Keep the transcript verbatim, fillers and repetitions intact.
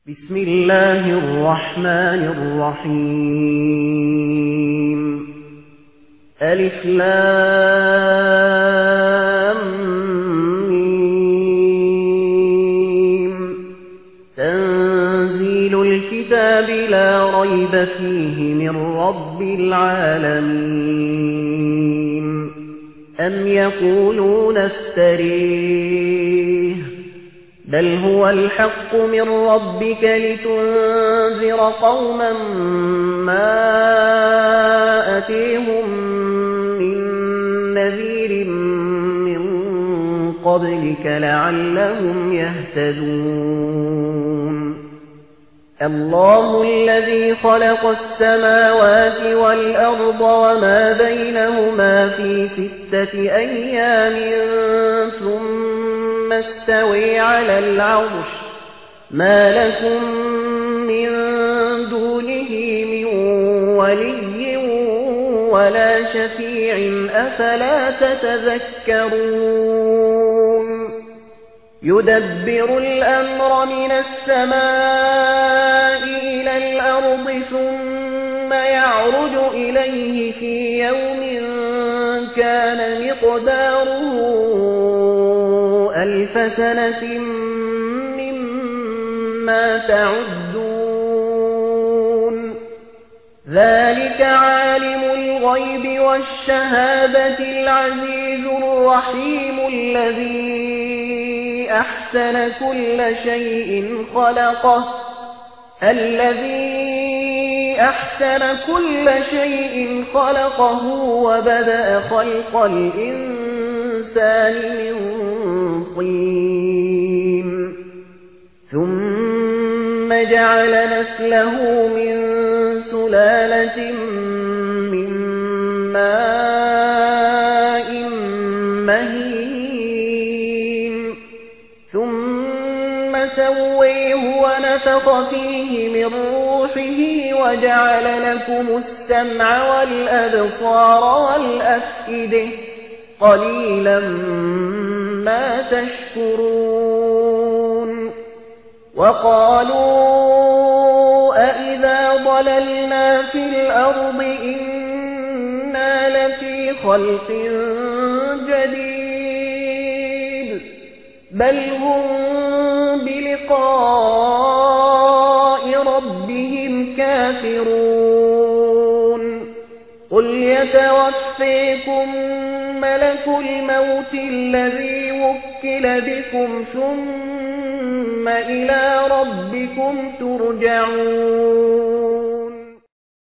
بسم الله الرحمن الرحيم ألف لام ميم تنزيل الكتاب لا ريب فيه من رب العالمين أم يقولون افتريه بل هو الحق من ربك لتنذر قوما ما أتيهم من نذير من قبلك لعلهم يهتدون الله الذي خلق السماوات والأرض وما بينهما في ستة أيام ثم ثم استوي على العرش ما لكم من دونه من ولي ولا شفيع أفلا تتذكرون يدبر الأمر من السماء إلى الأرض ثم يعرج إليه في يوم كان مقداره ألف سنة مما تعدون ذلك عالم الغيب والشهادة العزيز الرحيم الذي أحسن كل شيء خلقه الذي أحسن كل شيء خلقه وبدأ خلق الإنسان من طين ثم جعل نسله من سلالة من ماء مهين ثم سويه ونفخ فيه من روحه وجعل لكم السمع والأبصار والأفئدة قليلا ما تشكرون وقالوا أئذا ضللنا في الأرض إنا لفي خلق جديد بل هم بلقاء ربهم كافرون قل يتوفيكم ملك الموت الذي وكل بكم ثم إلى ربكم ترجعون